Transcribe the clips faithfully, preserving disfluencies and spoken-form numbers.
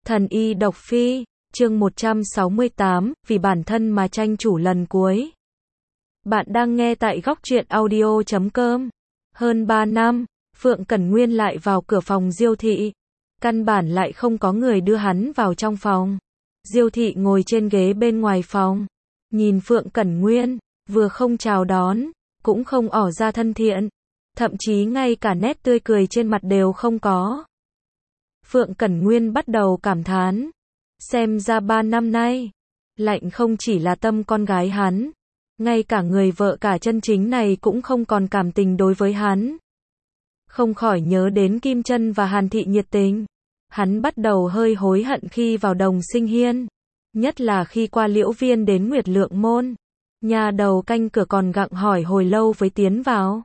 Thần y độc phi, chương một trăm sáu mươi tám, vì bản thân mà tranh chủ lần cuối. Bạn đang nghe tại góc truyện audio chấm com. Hơn ba năm, Phượng Cẩn Nguyên lại vào cửa phòng Diêu Thị. Căn bản lại không có người đưa hắn vào trong phòng. Diêu Thị ngồi trên ghế bên ngoài phòng. Nhìn Phượng Cẩn Nguyên, vừa không chào đón, cũng không ỏ ra thân thiện. Thậm chí ngay cả nét tươi cười trên mặt đều không có. Phượng Cẩn Nguyên bắt đầu cảm thán. Xem ra ba năm nay, Lạnh không chỉ là tâm con gái hắn, ngay cả người vợ cả chân chính này cũng không còn cảm tình đối với hắn. Không khỏi nhớ đến Kim Chân và Hàn Thị nhiệt tình. Hắn bắt đầu hơi hối hận khi vào Đồng Sinh Hiên. Nhất là khi qua Liễu Viên đến Nguyệt Lượng Môn. Nhà đầu canh cửa còn gặng hỏi hồi lâu với tiến vào.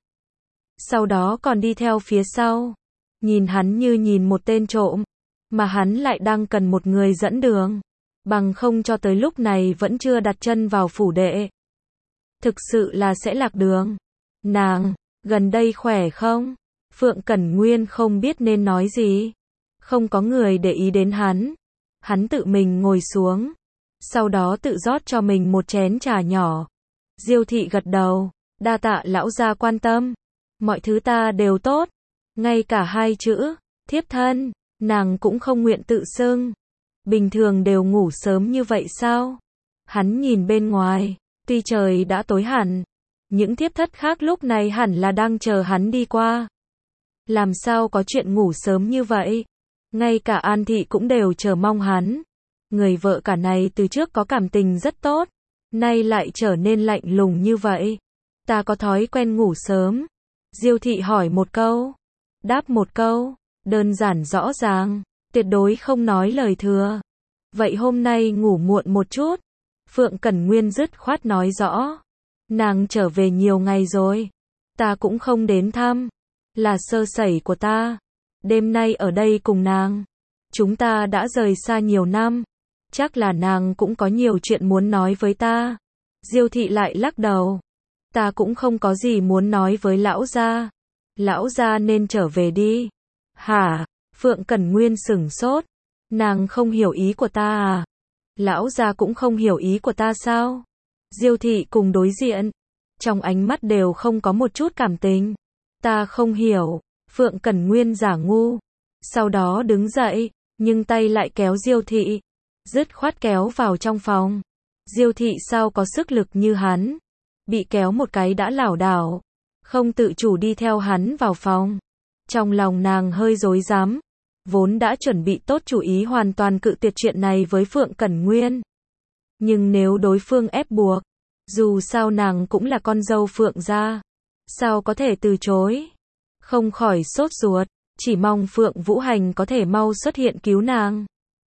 Sau đó còn đi theo phía sau. Nhìn hắn như nhìn một tên trộm. Mà hắn lại đang cần một người dẫn đường. Bằng không cho tới lúc này vẫn chưa đặt chân vào phủ đệ. Thực sự là sẽ lạc đường. Nàng, gần đây khỏe không? Phượng Cẩn Nguyên không biết nên nói gì. Không có người để ý đến hắn. Hắn tự mình ngồi xuống. Sau đó tự rót cho mình một chén trà nhỏ. Diêu Thị gật đầu. Đa tạ lão gia quan tâm. Mọi thứ ta đều tốt. Ngay cả hai chữ, thiếp thân, nàng cũng không nguyện tự xưng. Bình thường đều ngủ sớm như vậy sao? Hắn nhìn bên ngoài, tuy trời đã tối hẳn, những thiếp thất khác lúc này hẳn là đang chờ hắn đi qua. Làm sao có chuyện ngủ sớm như vậy? Ngay cả An Thị cũng đều chờ mong hắn. Người vợ cả này từ trước có cảm tình rất tốt, nay lại trở nên lạnh lùng như vậy. Ta có thói quen ngủ sớm. Diêu Thị hỏi một câu, đáp một câu, đơn giản rõ ràng, tuyệt đối không nói lời thừa. Vậy hôm nay ngủ muộn một chút. Phượng Cẩn Nguyên dứt khoát nói rõ. Nàng trở về nhiều ngày rồi. Ta cũng không đến thăm. Là sơ sẩy của ta. Đêm nay ở đây cùng nàng. Chúng ta đã rời xa nhiều năm. Chắc là nàng cũng có nhiều chuyện muốn nói với ta. Diêu Thị lại lắc đầu. Ta cũng không có gì muốn nói với lão gia. Lão gia nên trở về đi. Hả? Phượng Cẩn Nguyên sửng sốt. Nàng không hiểu ý của ta à? Lão gia cũng không hiểu ý của ta sao? Diêu Thị cùng đối diện. Trong ánh mắt đều không có một chút cảm tình. Ta không hiểu. Phượng Cẩn Nguyên giả ngu. Sau đó đứng dậy, nhưng tay lại kéo Diêu Thị. Dứt khoát kéo vào trong phòng. Diêu Thị sao có sức lực như hắn. Bị kéo một cái đã lảo đảo. Không tự chủ đi theo hắn vào phòng. Trong lòng nàng hơi rối rắm. Vốn đã chuẩn bị tốt chủ ý hoàn toàn cự tuyệt chuyện này với Phượng Cẩn Nguyên. Nhưng nếu đối phương ép buộc, dù sao nàng cũng là con dâu Phượng gia, sao có thể từ chối. Không khỏi sốt ruột, chỉ mong Phượng Vũ Hành có thể mau xuất hiện cứu nàng.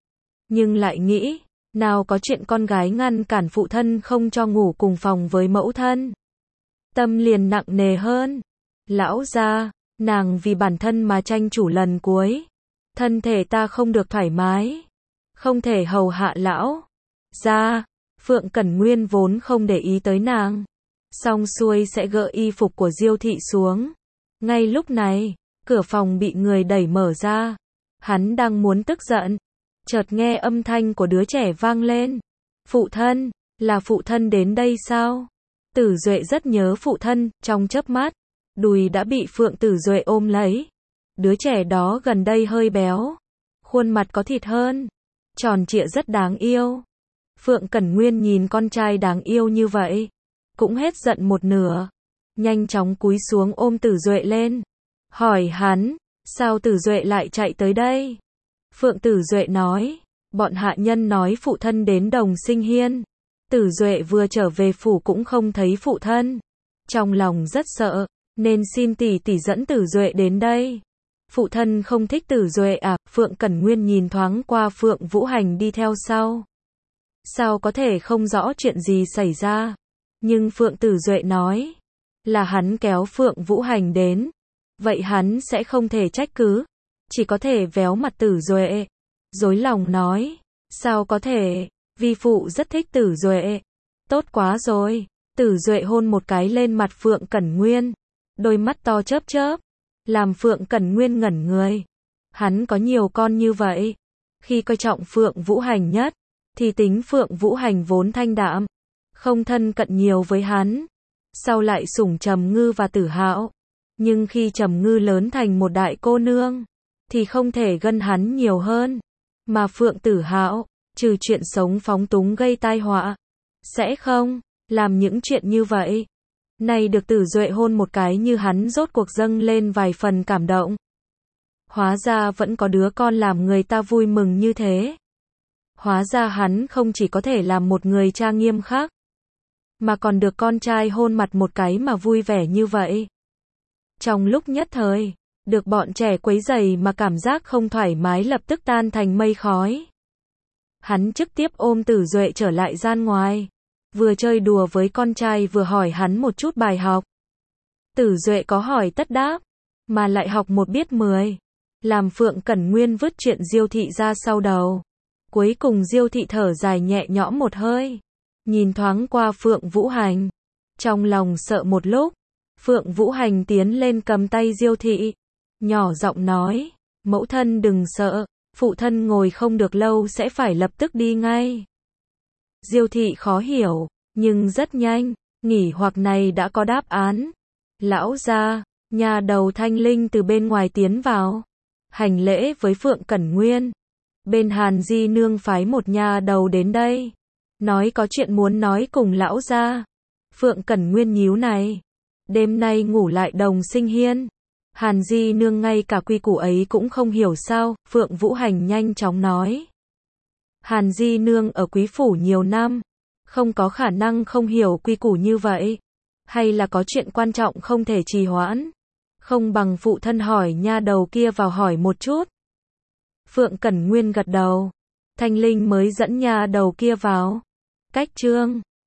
Nhưng lại nghĩ, nào có chuyện con gái ngăn cản phụ thân không cho ngủ cùng phòng với mẫu thân. Tâm liền nặng nề hơn. Lão gia, nàng vì bản thân mà tranh chủ lần cuối. Thân thể ta không được thoải mái. Không thể hầu hạ lão gia. Phượng Cẩn Nguyên vốn không để ý tới nàng. Xong xuôi sẽ gỡ y phục của Diêu Thị xuống. Ngay lúc này, cửa phòng bị người đẩy mở ra. Hắn đang muốn tức giận. Chợt nghe âm thanh của đứa trẻ vang lên. Phụ thân, là phụ thân đến đây sao? Tử Duệ rất nhớ phụ thân, trong chớp mắt, đùi đã bị Phượng Tử Duệ ôm lấy. Đứa trẻ đó gần đây hơi béo, khuôn mặt có thịt hơn, tròn trịa rất đáng yêu. Phượng Cẩn Nguyên nhìn con trai đáng yêu như vậy, cũng hết giận một nửa, nhanh chóng cúi xuống ôm Tử Duệ lên, hỏi hắn, sao Tử Duệ lại chạy tới đây? Phượng Tử Duệ nói, bọn hạ nhân nói phụ thân đến Đồng Sinh Hiên. Tử Duệ vừa trở về phủ cũng không thấy phụ thân. Trong lòng rất sợ, nên xin tỷ tỷ dẫn Tử Duệ đến đây. Phụ thân không thích Tử Duệ à? Phượng Cẩn Nguyên nhìn thoáng qua Phượng Vũ Hành đi theo sau. Sao có thể không rõ chuyện gì xảy ra? Nhưng Phượng Tử Duệ nói, là hắn kéo Phượng Vũ Hành đến. Vậy hắn sẽ không thể trách cứ. Chỉ có thể véo mặt Tử Duệ. Dối lòng nói, sao có thể, vi phụ rất thích Tử Duệ. Tốt quá rồi. Tử Duệ hôn một cái lên mặt Phượng Cẩn Nguyên. Đôi mắt to chớp chớp. Làm Phượng Cẩn Nguyên ngẩn người. Hắn có nhiều con như vậy. Khi coi trọng Phượng Vũ Hành nhất, thì tính Phượng Vũ Hành vốn thanh đạm, không thân cận nhiều với hắn. Sau lại sủng Trầm Ngư và Tử Hạo. Nhưng khi Trầm Ngư lớn thành một đại cô nương, thì không thể gân hắn nhiều hơn. Mà Phượng Tử Hạo, trừ chuyện sống phóng túng gây tai họa, sẽ không làm những chuyện như vậy. Này được Tử Duệ hôn một cái như hắn rốt cuộc dâng lên vài phần cảm động. Hóa ra vẫn có đứa con làm người ta vui mừng như thế. Hóa ra hắn không chỉ có thể làm một người cha nghiêm khắc, mà còn được con trai hôn mặt một cái mà vui vẻ như vậy. Trong lúc nhất thời, được bọn trẻ quấy rầy mà cảm giác không thoải mái lập tức tan thành mây khói. Hắn trực tiếp ôm Tử Duệ trở lại gian ngoài, vừa chơi đùa với con trai vừa hỏi hắn một chút bài học. Tử Duệ có hỏi tất đáp, mà lại học một biết mười, làm Phượng Cẩn Nguyên vứt chuyện Diêu thị ra sau đầu. Cuối cùng Diêu thị thở dài nhẹ nhõm một hơi, nhìn thoáng qua Phượng Vũ Hành, trong lòng sợ một lúc. Phượng Vũ Hành tiến lên cầm tay Diêu thị, nhỏ giọng nói, mẫu thân đừng sợ, phụ thân ngồi không được lâu sẽ phải lập tức đi ngay. Diêu thị khó hiểu, nhưng rất nhanh, nghỉ hoặc này đã có đáp án. Lão gia, nhà đầu Thanh Linh từ bên ngoài tiến vào, hành lễ với Phượng Cẩn Nguyên. Bên Hàn Di nương phái một nhà đầu đến đây, nói có chuyện muốn nói cùng lão gia. Phượng Cẩn Nguyên nhíu này, đêm nay ngủ lại Đồng Sinh Hiên. Hàn Di nương ngay cả quy củ ấy cũng không hiểu sao? Phượng Vũ Hành nhanh chóng nói. Hàn Di nương ở quý phủ nhiều năm, không có khả năng không hiểu quy củ như vậy. Hay là có chuyện quan trọng không thể trì hoãn? Không bằng phụ thân hỏi nha đầu kia vào hỏi một chút. Phượng Cẩn Nguyên gật đầu. Thanh Linh mới dẫn nha đầu kia vào. Cách chương